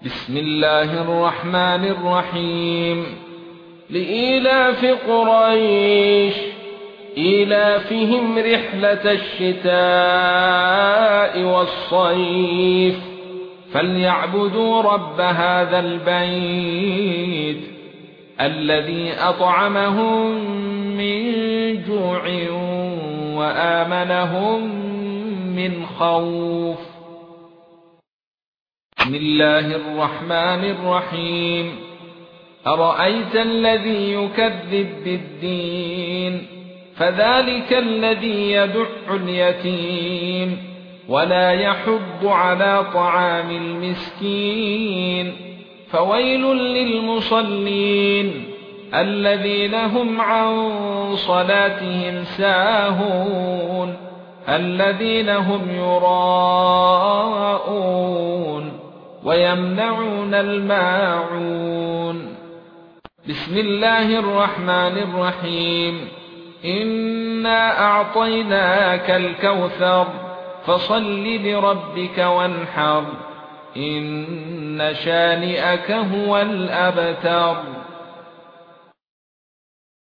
بسم الله الرحمن الرحيم. لإيلاف قريش إيلافهم رحلة الشتاء والصيف فليعبدوا رب هذا البيت الذي أطعمهم من جوع وآمنهم من خوف. بسم الله الرحمن الرحيم. أرأيت الذي يكذب بالدين فذلك الذي يدع اليتيم ولا يحض على طعام المسكين. فويل للمصلين الذين هم عن صلاتهم ساهون الذين هم يراءون ويمنعون الماعون. بسم الله الرحمن الرحيم. إنا أعطيناك الكوثر فصل لربك وانحر إن شانئك هو الأبتر.